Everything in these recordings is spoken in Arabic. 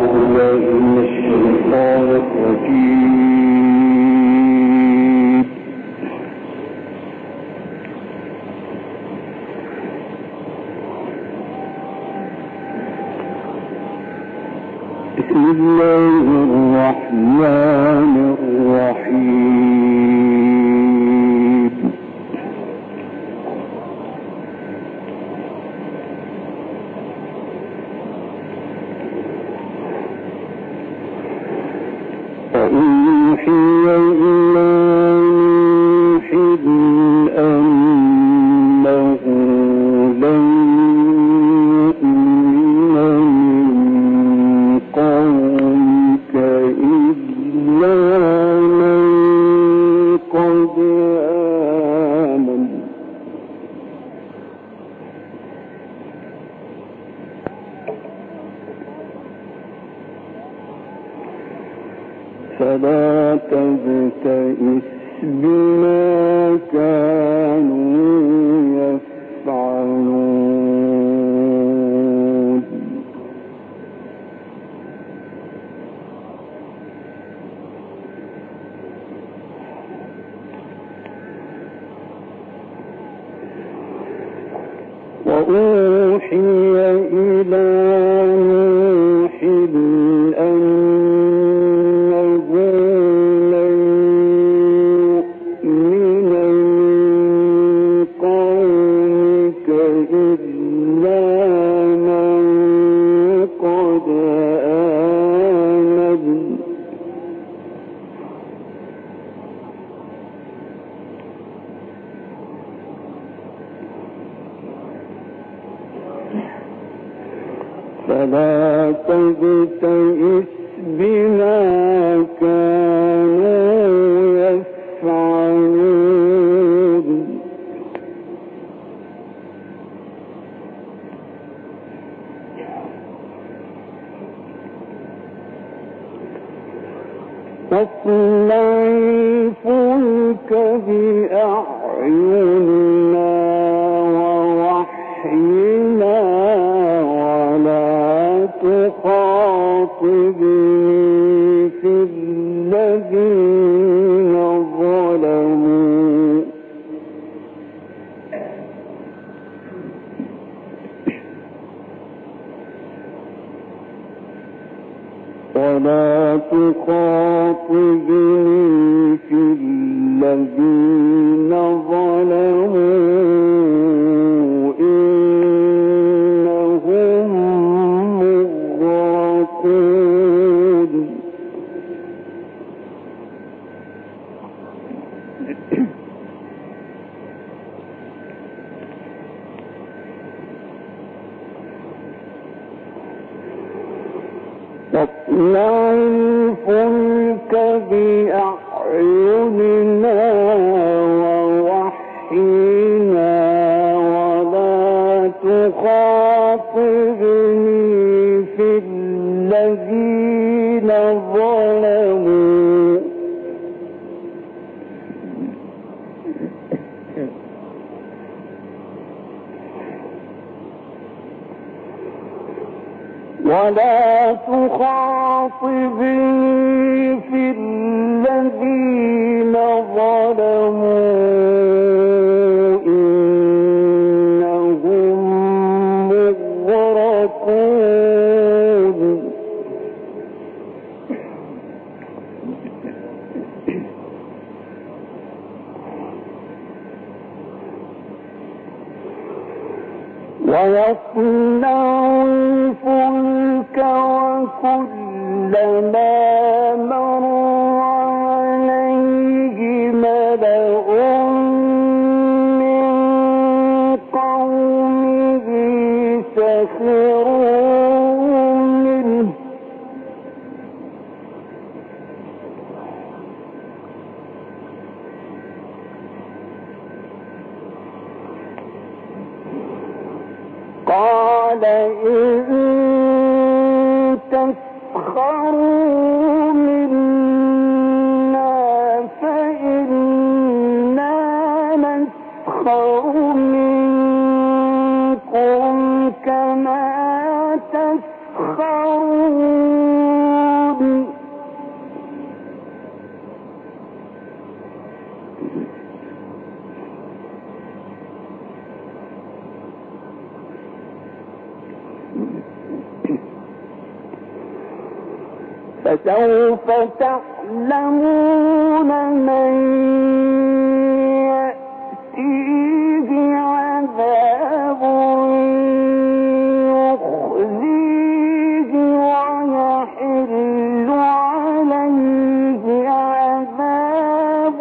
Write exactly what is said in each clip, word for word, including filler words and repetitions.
فلا تبتئس بما كانوا يفعلون وأوحي إلى نوح أنه لن يؤمن من قومك إلا من قد آمن فلا تبتئس بما كانوا يفعلون واصنع الفلك بأعيننا ووحينا ولا تخاطبني في الذين ظلموا ولا تخاطبني في الذين ظلموا إنهم مغرقون واصنع الفلك بأعيننا ووحينا ولا تخاطبني في الذين ظلموا ولا تخاطبني في الذين ظلموا إنهم مغرقون ويصنع الفلك وكلما مر عليه ملأ من قومه سخروا منه قال إن تسخروا منا فإنا نسخر منكم كما تسخرون فسوف تعلمون من يأتيه عذاب يخزيه ويحل عليه عذاب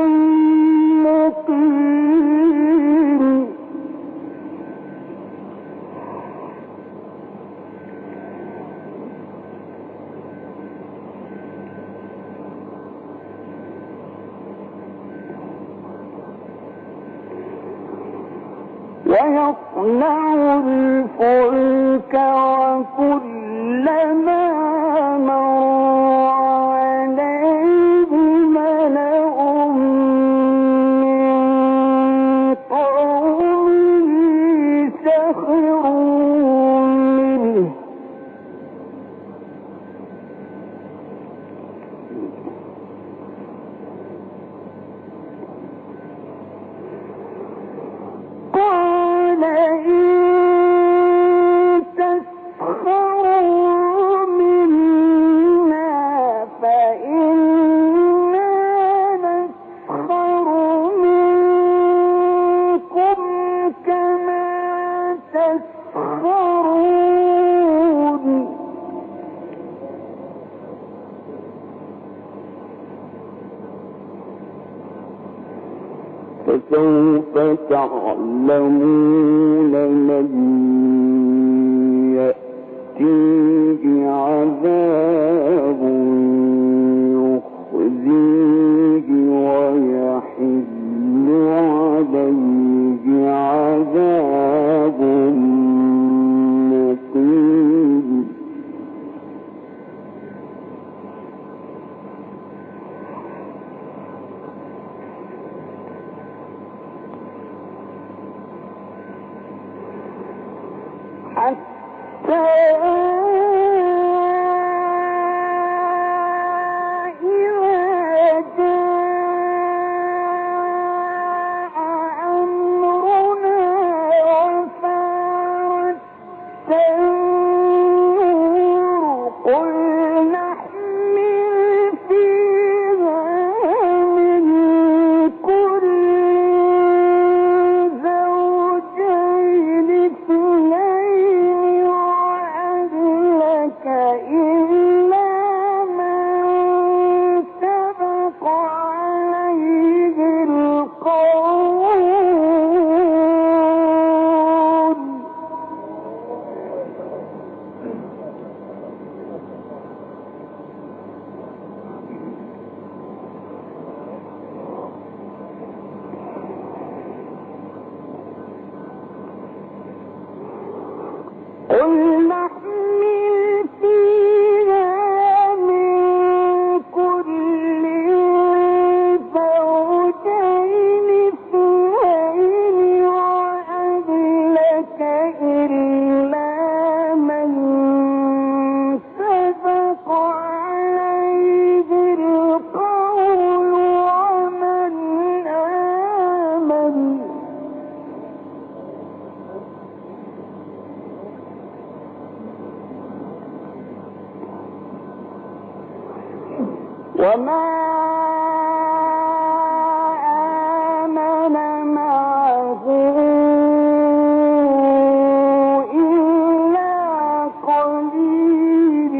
مقيم. ويصنع الفلك وكلما مر عليه ملأ من قومه سخروا منه قال إن تسخروا منا فإنا نسخر منكم كما تسخرون. فسوف تعلمون من يأتيه عذاب يخزيه ويحل عليه عذاب مقيم. حتى إذا جاء أمرنا وفارت النور قل نحمل فيها من كل زوجين اثنين وأهلك إلا من سبق عليه القول. قل نحمل فيها من كل زوجين اثنين وأهلك إلا من سبق عليه القول ومن آمن. وما آمن معه إلا قليل.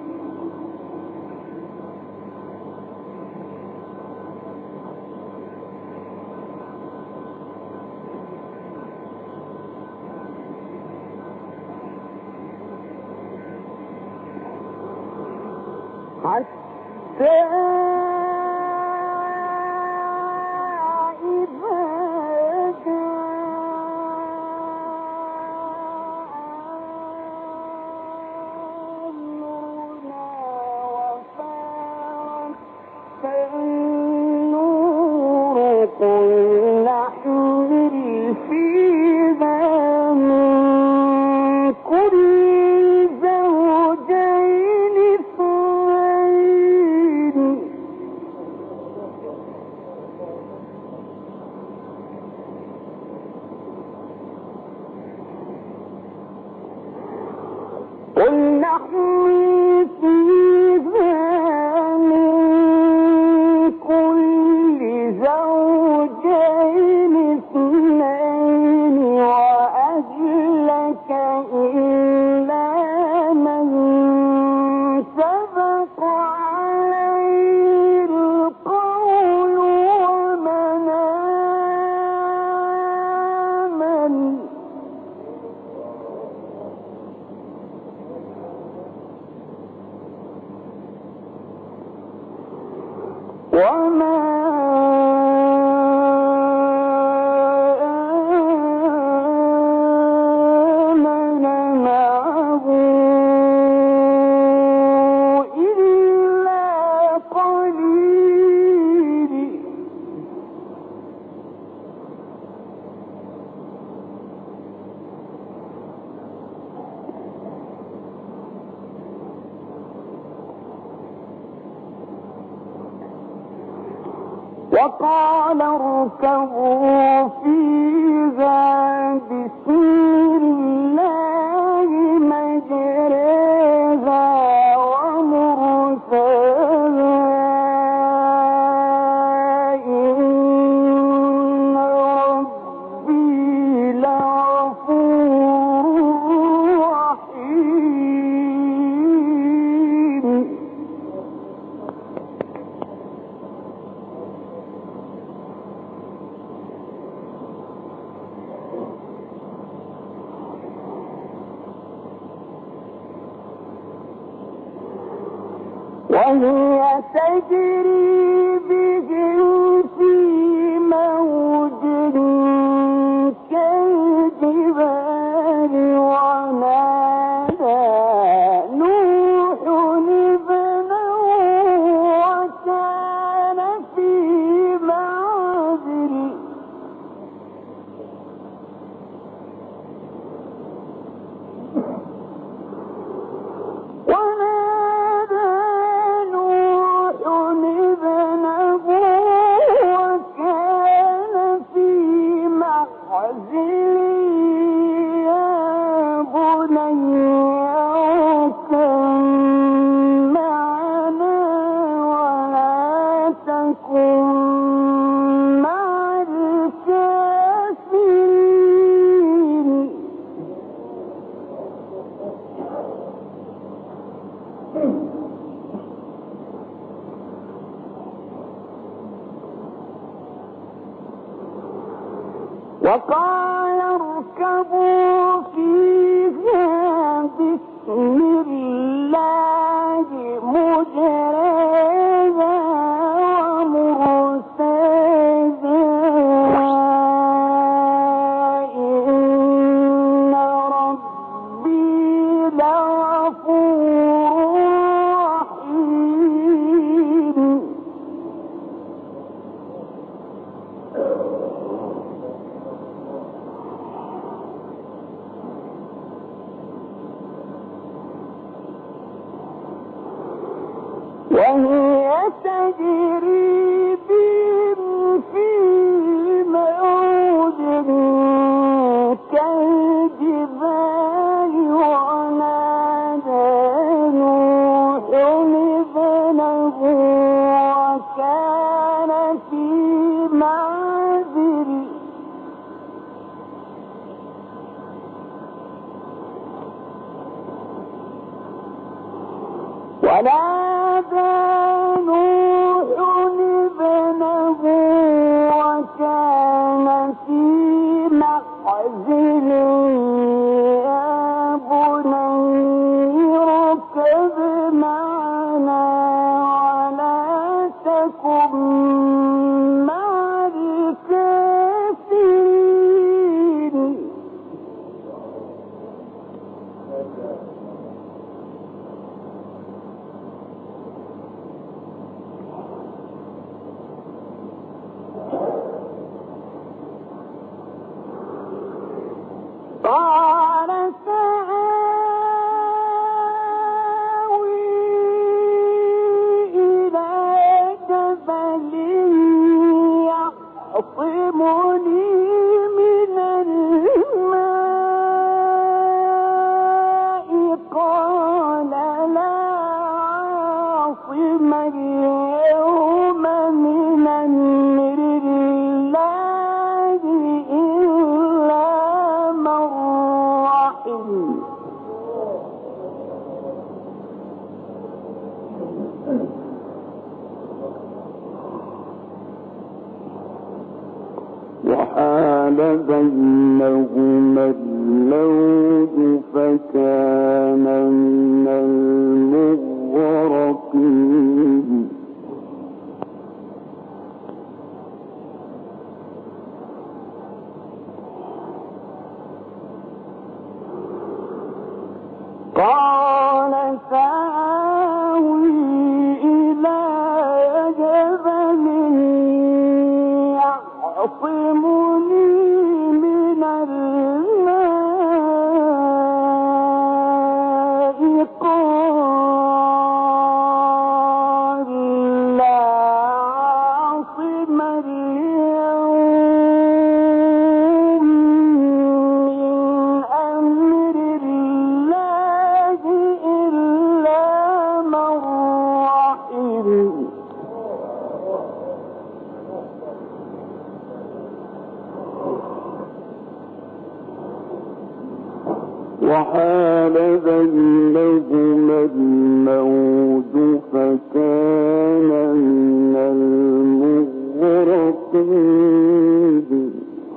حتى إذا جاء أمرنا وفارت النور قل نحمل فيها من كل زوجين اثنين قل نحمل فيها من كل زوجين اثنين وأهلك إلا من سبق عليه القول ومن آمن وما آمن معه إلا قليل وقال اركبوا فيها بسم الله مجريها ومرساها إن ربي لغفور رحيم وهي تجري بهم في موج كالجبال ونادى نوح ابنه وكان في معزل وقال اركبوا فيها بسم الله مجريها ومرساها إن ربي لغفور رحيم وهي تجري بهم في موج كالجبال ونادى نوح ابنه وكان في معزل ونادى نوح بينهما الموج فكان من المغرقين قال سآوي إلى جبل يعصمني من الماء قال لا عاصم اليوم من أمر الله إلا من رحم وحال بينهما الموج فكان من المغرقين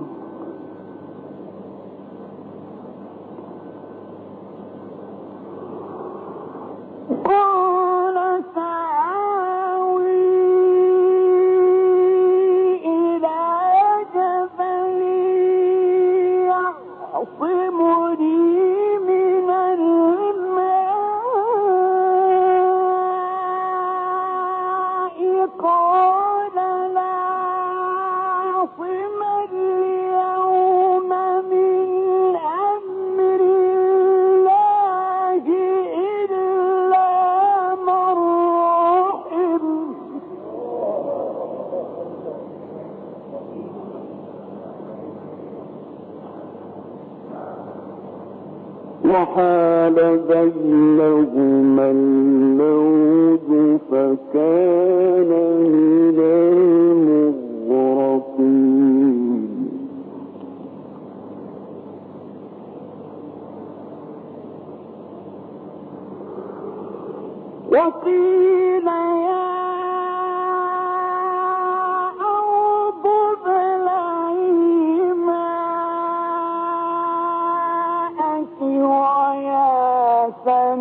قال سآوي إلى جبل يعصمني من الماء قال لا عاصم اليوم من أمر الله إلا من رحم وحال بينهما الموج فكان من المغرقين وقيل يا أرض ابلعي ماءك ويا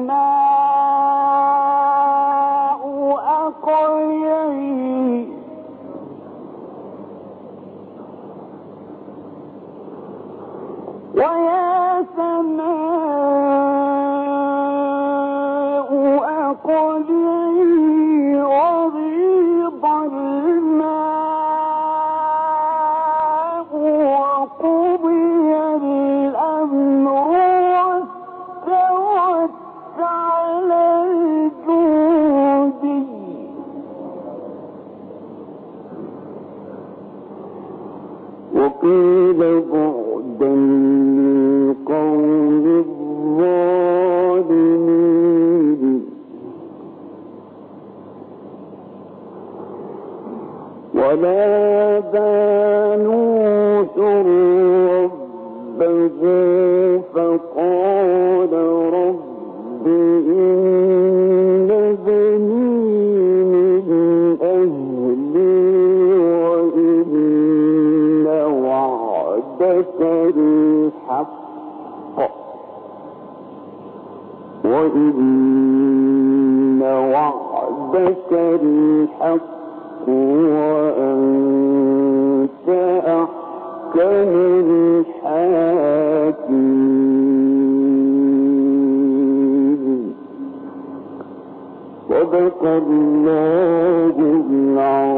سماء أقلعي ويا سماء أقلعي وغيض الماء وقضي الأمر واستوت على الجود وقيل بعدا للقوم الظالمين ونادى نوح ربه فقال رب إن بني من أهلي وإن وعدك الحق وإن وعدك الحق وأنت أحكم الحاكمين صدق الله العظيم.